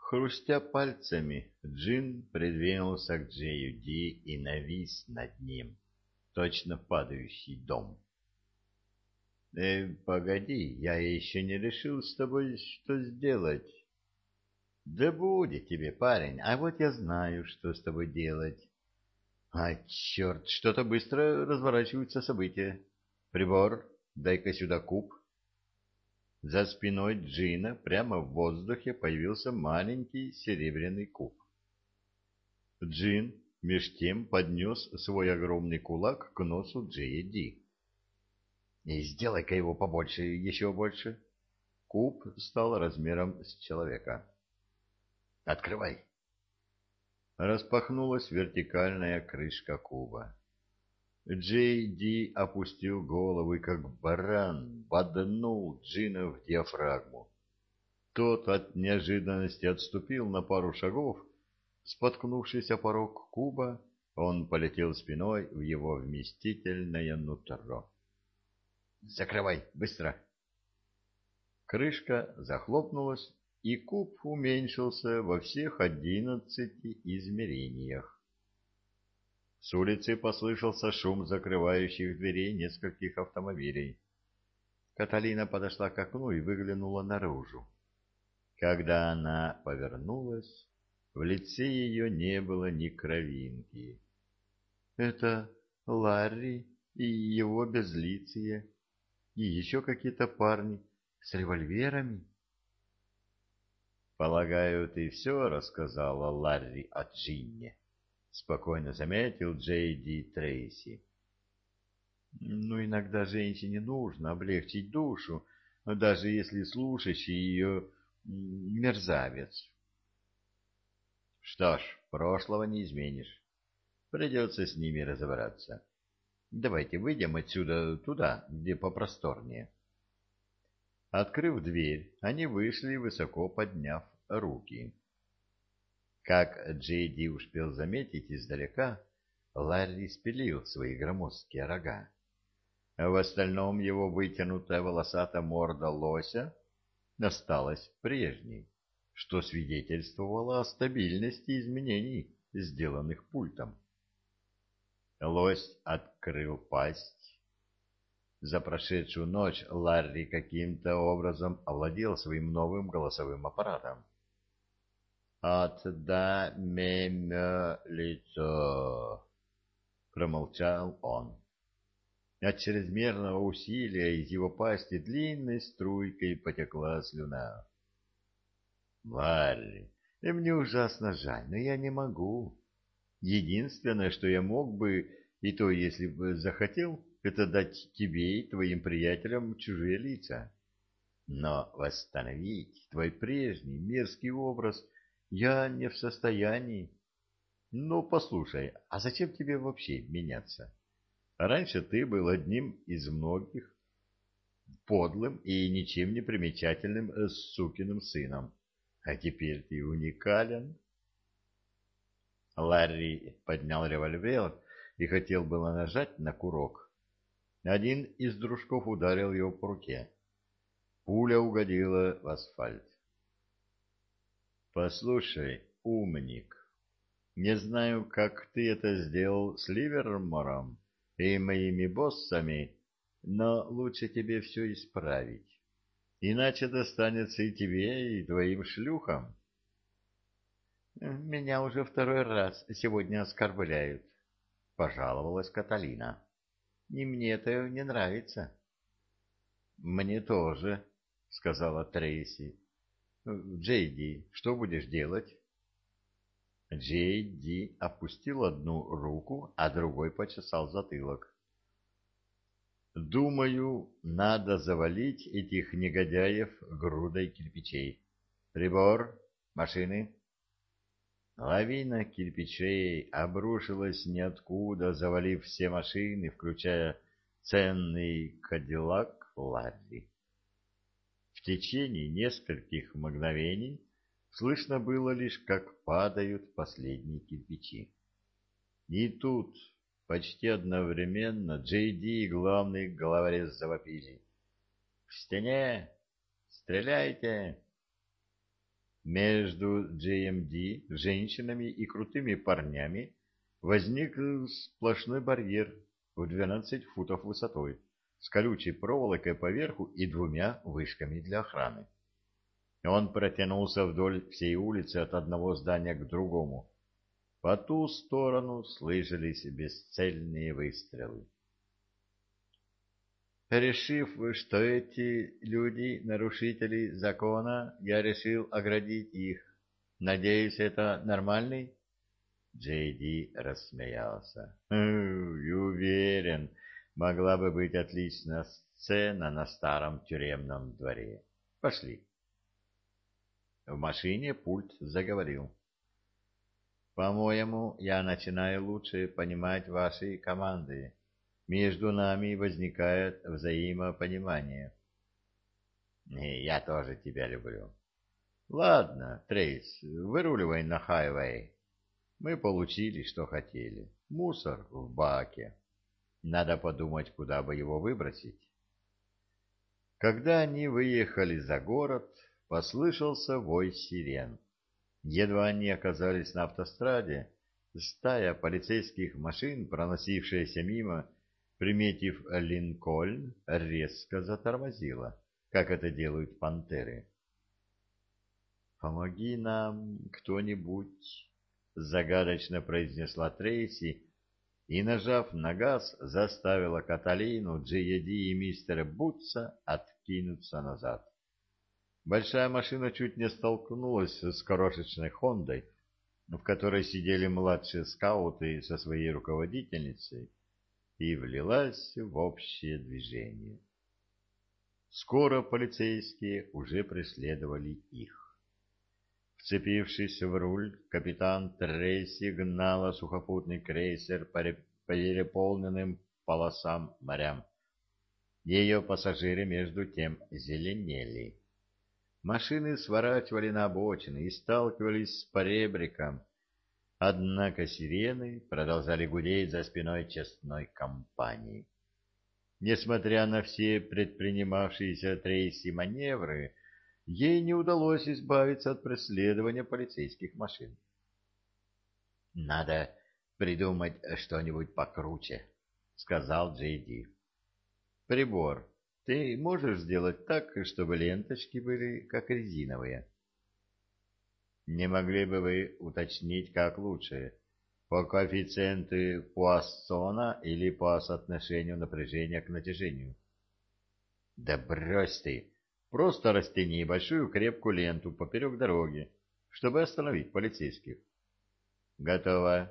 Хрустя пальцами, Джин придвинулся к Джею Ди и навис над ним, точно падающий дом. Погоди, я еще не решил с тобой, что сделать». «Да будет тебе, парень, а вот я знаю, что с тобой делать». «А, черт, что-то быстро разворачиваются события. Прибор, дай-ка сюда куб». За спиной Джина прямо в воздухе появился маленький серебряный куб. Джин меж тем поднес свой огромный кулак к носу Джея Ди. «И сделай-ка его побольше, еще больше». Куб стал размером с человека. «Открывай». Распахнулась вертикальная крышка куба. Джей Ди опустил голову и, как баран, боднул Джина в диафрагму. Тот от неожиданности отступил на пару шагов. Споткнувшись о порог куба, он полетел спиной в его вместительное нутро. «Закрывай, быстро!» Крышка захлопнулась, и куб уменьшился во всех 11 измерениях. С улицы послышался шум закрывающих дверей нескольких автомобилей. Каталина подошла к окну и выглянула наружу. Когда она повернулась, в лице ее не было ни кровинки. «Это Ларри и его безлицые, и еще какие-то парни с револьверами». «Полагаю, ты все рассказала Ларри о Джинне?» — спокойно заметил Джей Ди Трейси. «Ну, иногда женщине нужно облегчить душу, даже если слушающий ее мерзавец». «Что ж, прошлого не изменишь. Придется с ними разобраться. Давайте выйдем отсюда туда, где попросторнее». Открыв дверь, они вышли, высоко подняв руки. Как Джей Ди успел заметить издалека, Ларри спилил свои громоздкие рога. В остальном его вытянутая волосатая морда лося осталась прежней, что свидетельствовало о стабильности изменений, сделанных пультом. Лось открыл пасть. За прошедшую ночь Ларри каким-то образом овладел своим новым голосовым аппаратом. «Отдай-мне лицо», — промолчал он. От чрезмерного усилия из его пасти длинной струйкой потекла слюна. «Ларри, мне ужасно жаль, но я не могу. Единственное, что я мог бы, и то, если бы захотел, это дать тебе и твоим приятелям чужие лица. Но восстановить твой прежний мерзкий образ я не в состоянии. Ну, послушай, а зачем тебе вообще меняться? Раньше ты был одним из многих, подлым и ничем не примечательным сукиным сыном. А теперь ты уникален». Ларри поднял револьвер и хотел было нажать на курок. Один из дружков ударил его по руке. Пуля угодила в асфальт. «Послушай, умник, не знаю, как ты это сделал с Ливермором и моими боссами, но лучше тебе все исправить. Иначе достанется и тебе, и твоим шлюхам». «Меня уже второй раз сегодня оскорбляют», — пожаловалась Каталина. «И мне это не нравится». «Мне тоже», — сказала Трейси. «Джейди, что будешь делать?» Джейди опустил одну руку, а другой почесал затылок. «Думаю, надо завалить этих негодяев грудой кирпичей. Прибор, машины». Лавина кирпичей обрушилась ниоткуда, завалив все машины, включая ценный кадиллак Ларри. В течение нескольких мгновений слышно было лишь, как падают последние кирпичи. И тут почти одновременно Джей Ди и главный головорез завопили: «К стене! Стреляйте!» Между JMD, женщинами и крутыми парнями возник сплошной барьер в 12 футов высотой, с колючей проволокой поверху и двумя вышками для охраны. Он протянулся вдоль всей улицы от одного здания к другому. По ту сторону слышались бесцельные выстрелы. Решив, что эти люди — нарушители закона, я решил оградить их. Надеюсь, это нормальный? Джей рассмеялся. И уверен, могла бы быть отличная сцена на старом тюремном дворе. Пошли. В машине пульт заговорил. По-моему, я начинаю лучше понимать ваши команды. Между нами возникает взаимопонимание. И я тоже тебя люблю. Ладно, Трейс, выруливай на хайвей. Мы получили, что хотели. Мусор в баке. Надо подумать, куда бы его выбросить. Когда они выехали за город, послышался вой сирен. Едва они оказались на автостраде, стая полицейских машин, проносившаяся мимо, приметив Линкольн, резко затормозила, как это делают пантеры. «Помоги нам, кто-нибудь», — загадочно произнесла Трейси и, нажав на газ, заставила Каталину, Джиеди и мистера Бутса откинуться назад. Большая машина чуть не столкнулась с крошечной «Хондой», в которой сидели младшие скауты со своей руководительницей, и влилась в общее движение. Скоро полицейские уже преследовали их. Вцепившись в руль, капитан Трейси гнала сухопутный крейсер по переполненным полосам морям. Ее пассажиры между тем зеленели. Машины сворачивали на обочины и сталкивались с поребриком, однако сирены продолжали гудеть за спиной честной компании. Несмотря на все предпринимавшиеся Трейси маневры, ей не удалось избавиться от преследования полицейских машин. «Надо придумать что-нибудь покруче», — сказал Джей. «Прибор. Ты можешь сделать так, чтобы ленточки были как резиновые?» «Не могли бы вы уточнить, как лучше? По коэффициенту Пуассона или по соотношению напряжения к натяжению?» «Да брось ты! Просто растяни большую крепкую ленту поперек дороги, чтобы остановить полицейских». «Готово».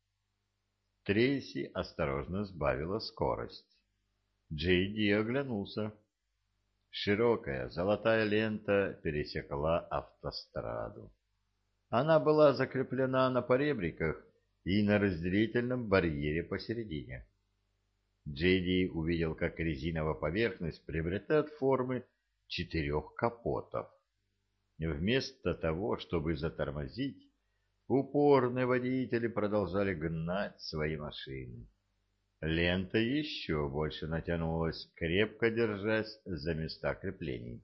Трейси осторожно сбавила скорость. Джейди оглянулся. Широкая золотая лента пересекла автостраду. Она была закреплена на поребриках и на разделительном барьере посередине. Джейди увидел, как резиновая поверхность приобретает формы 4 капотов. Вместо того, чтобы затормозить, упорные водители продолжали гнать свои машины. Лента еще больше натянулась, крепко держась за места креплений.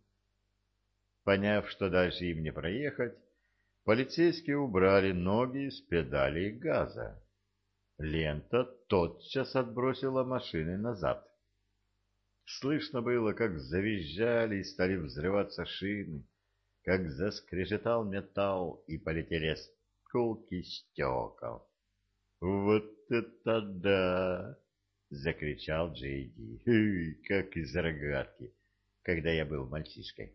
Поняв, что дальше им не проехать, полицейские убрали ноги с педалей газа. Лента тотчас отбросила машины назад. Слышно было, как завизжали и стали взрываться шины, как заскрежетал металл и полетели осколки стекол. «Вот это да!» — закричал Джейди. «Как из рогатки, когда я был мальчишкой».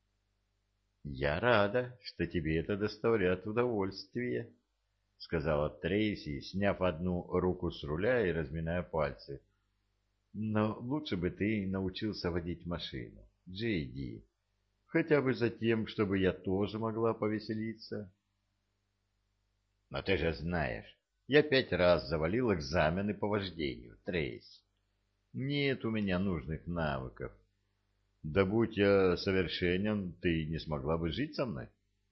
«Я рада, что тебе это доставляет удовольствие», — сказала Трейси, сняв одну руку с руля и разминая пальцы. «Но лучше бы ты научился водить машину, Джейди, хотя бы за тем, чтобы я тоже могла повеселиться». «Но ты же знаешь, я 5 раз завалил экзамены по вождению, Трейс. Нет у меня нужных навыков. Да будь я совершенен, ты не смогла бы жить со мной».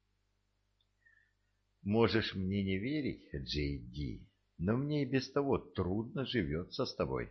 «Можешь мне не верить, Джей, но мне и без того трудно живется с тобой».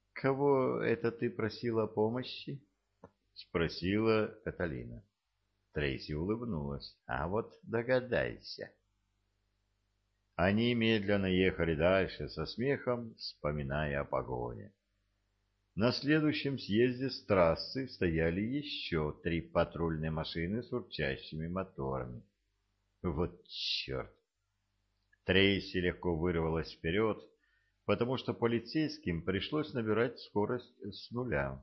«Кого это ты просила о помощи?» — спросила Каталина. Трейси улыбнулась. А вот догадайся. Они медленно ехали дальше, со смехом вспоминая о погоне. На следующем съезде с трассы стояли еще 3 патрульные машины с урчащими моторами. Вот черт! Трейси легко вырвалась вперед, потому что полицейским пришлось набирать скорость с нуля.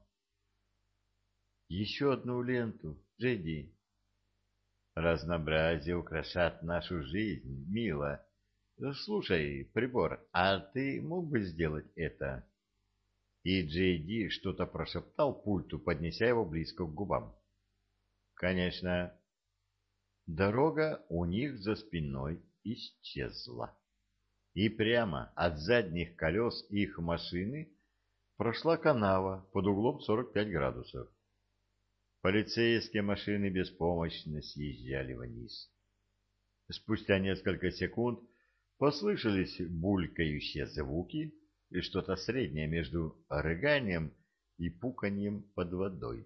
«Еще одну ленту, Джеди!» «Разнообразие украшает нашу жизнь, мила. Слушай, прибор, а ты мог бы сделать это?» И Джейди что-то прошептал пульту, поднеся его близко к губам. «Конечно». Дорога у них за спиной исчезла. И прямо от задних колес их машины прошла канава под углом 45 градусов. Полицейские машины беспомощно съезжали вниз. Спустя несколько секунд послышались булькающие звуки и что-то среднее между рыганием и пуканьем под водой.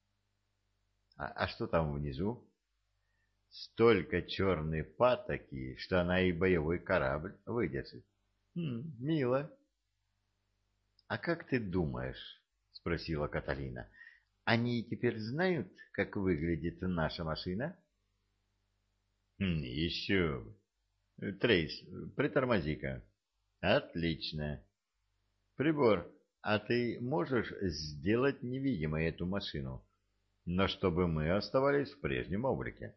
А что там внизу? Столько черной патоки, что она и боевой корабль выдержит. Мило. — А как ты думаешь, — спросила Каталина, — они теперь знают, как выглядит наша машина? — Еще бы. Трейс, притормози-ка. — Отлично. Прибор, а ты можешь сделать невидимой эту машину, но чтобы мы оставались в прежнем облике?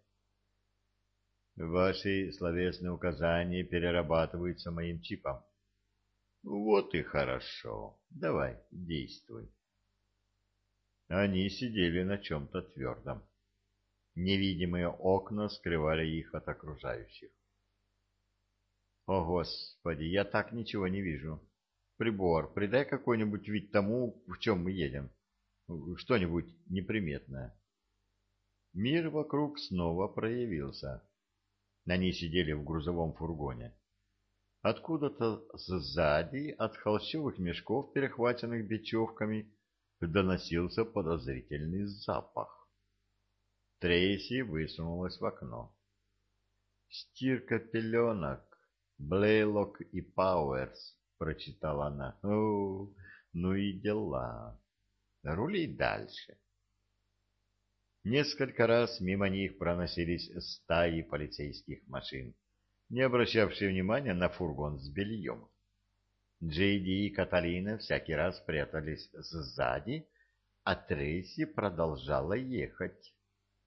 Ваши словесные указания перерабатываются моим чипом. Вот и хорошо. Давай, действуй. Они сидели на чем-то твердом. Невидимые окна скрывали их от окружающих. О, Господи, я так ничего не вижу. Прибор, придай какой-нибудь вид тому, в чем мы едем. Что-нибудь неприметное. Мир вокруг снова проявился. Они сидели в грузовом фургоне. Откуда-то сзади, от холщовых мешков, перехваченных бечевками, доносился подозрительный запах. Трейси высунулась в окно. «Стирка пеленок, Блейлок и Пауэрс», — прочитала она. «О, ну и дела. Рули дальше». Несколько раз мимо них проносились стаи полицейских машин, не обращавшие внимания на фургон с бельем. Джейди и Каталина всякий раз прятались сзади, а Трейси продолжала ехать.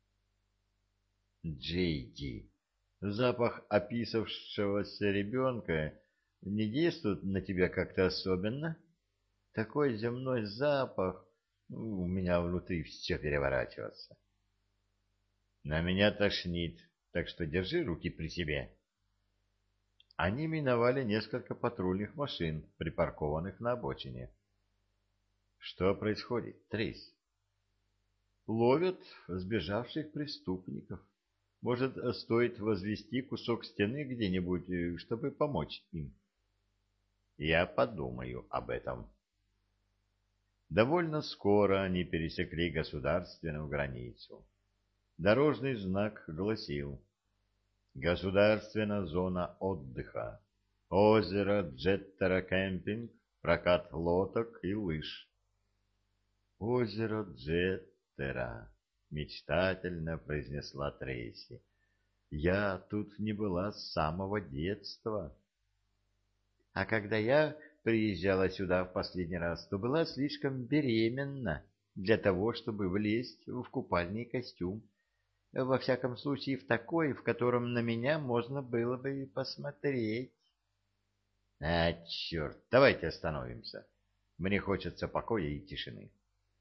Джейди, запах описавшегося ребенка не действует на тебя как-то особенно? Такой земной запах, у меня внутри все переворачивается. На меня тошнит, так что держи руки при себе. Они миновали несколько патрульных машин, припаркованных на обочине. Что происходит, Трейс? Ловят сбежавших преступников. Может, стоит возвести кусок стены где-нибудь, чтобы помочь им? Я подумаю об этом. Довольно скоро они пересекли государственную границу. Дорожный знак гласил: «Государственная зона отдыха, озеро Джеттера кемпинг, прокат лодок и лыж». «Озеро Джеттера», — мечтательно произнесла Трейси. «Я тут не была с самого детства». «А когда я приезжала сюда в последний раз, то была слишком беременна для того, чтобы влезть в купальный костюм. Во всяком случае, в такой, в котором на меня можно было бы посмотреть». «А, черт, давайте остановимся. Мне хочется покоя и тишины».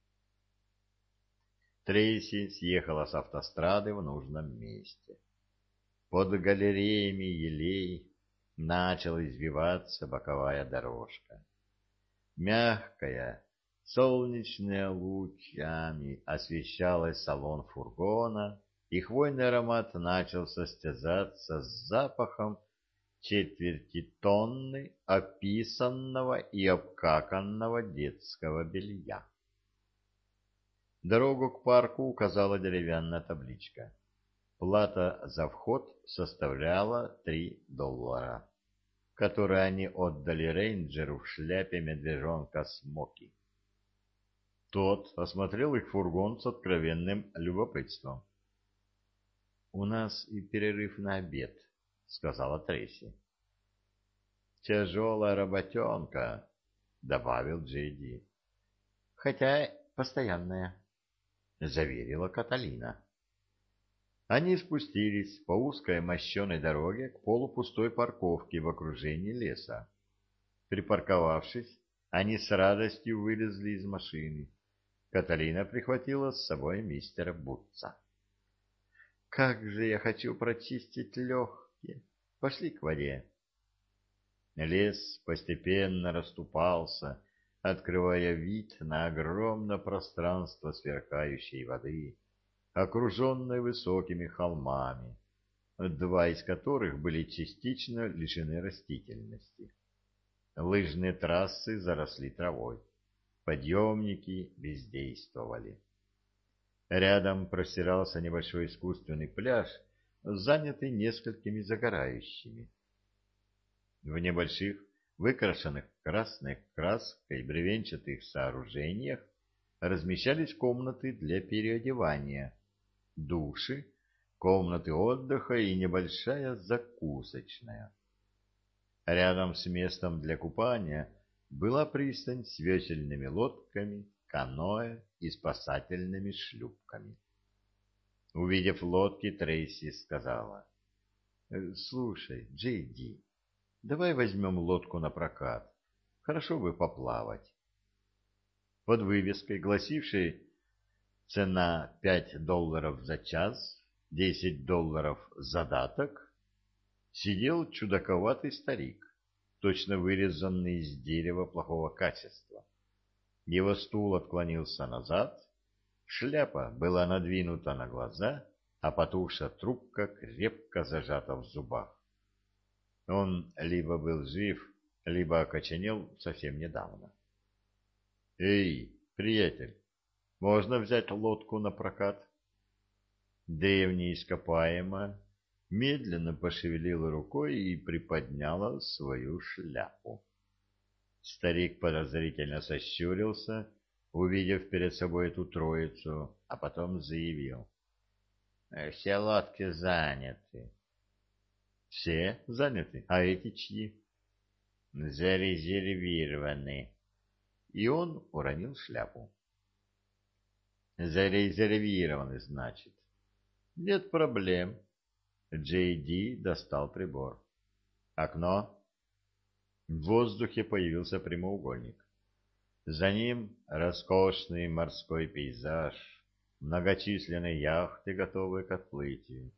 Трейси съехала с автострады в нужном месте. Под галереями елей начала извиваться боковая дорожка. Мягкая, солнечными лучами освещалась салон фургона, и хвойный аромат начал состязаться с запахом четверти тонны описанного и обкаканного детского белья. Дорогу к парку указала деревянная табличка. Плата за вход составляла $3, которые они отдали рейнджеру в шляпе медвежонка Смоки. Тот осмотрел их фургон с откровенным любопытством. — У нас и перерыв на обед, — сказала Трейси. — Тяжелая работенка, — добавил Джейди. — Хотя постоянная, — заверила Каталина. Они спустились по узкой мощеной дороге к полупустой парковке в окружении леса. Припарковавшись, они с радостью вылезли из машины. Каталина прихватила с собой мистера Бутца. — Как же я хочу прочистить легкие! Пошли к воде. Лес постепенно расступался, открывая вид на огромное пространство сверкающей воды, окруженной высокими холмами, два из которых были частично лишены растительности. Лыжные трассы заросли травой, подъемники бездействовали. Рядом простирался небольшой искусственный пляж, занятый несколькими загорающими. В небольших, выкрашенных красной краской бревенчатых сооружениях размещались комнаты для переодевания, души, комнаты отдыха и небольшая закусочная. Рядом с местом для купания была пристань с весельными лодками, каноэ и спасательными шлюпками. Увидев лодки, Трейси сказала: «Слушай, Джейди, давай возьмем лодку на прокат. Хорошо бы поплавать». Под вывеской, гласившей «Цена $5 за час, $10 задаток», сидел чудаковатый старик, точно вырезанный из дерева плохого качества. Его стул отклонился назад, шляпа была надвинута на глаза, а потухшая трубка крепко зажата в зубах. Он либо был жив, либо окоченел совсем недавно. — Эй, приятель, можно взять лодку на прокат? Древняя ископаемая медленно пошевелила рукой и приподняла свою шляпу. Старик подозрительно сощурился, увидев перед собой эту троицу, а потом заявил: «Все лодки заняты». «Все заняты? А эти чьи?» «Зарезервированы». И он уронил шляпу. «Зарезервированы, значит. Нет проблем». Джей Ди достал прибор. «Окно». В воздухе появился прямоугольник. За ним роскошный морской пейзаж, многочисленные яхты, готовые к отплытию.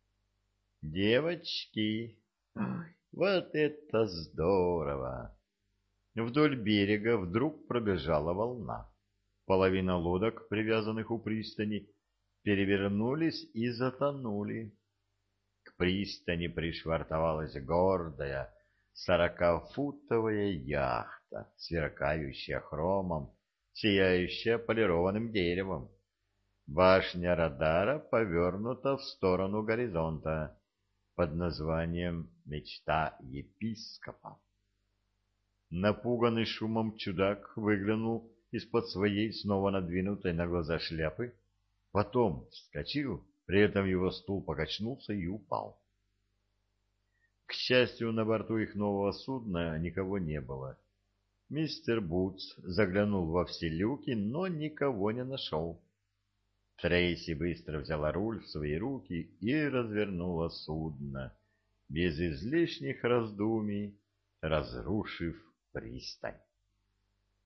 «Девочки, вот это здорово!» Вдоль берега вдруг пробежала волна. Половина лодок, привязанных у пристани, перевернулись и затонули. К пристани пришвартовалась гордая 40-футовая яхта, сверкающая хромом, сияющая полированным деревом. Башня радара повернута в сторону горизонта под названием «Мечта епископа». Напуганный шумом чудак выглянул из-под своей снова надвинутой на глаза шляпы, потом вскочил, при этом его стул покачнулся и упал. К счастью, на борту их нового судна никого не было. Мистер Бутс заглянул во все люки, но никого не нашел. Трейси быстро взяла руль в свои руки и развернула судно, без излишних раздумий разрушив пристань.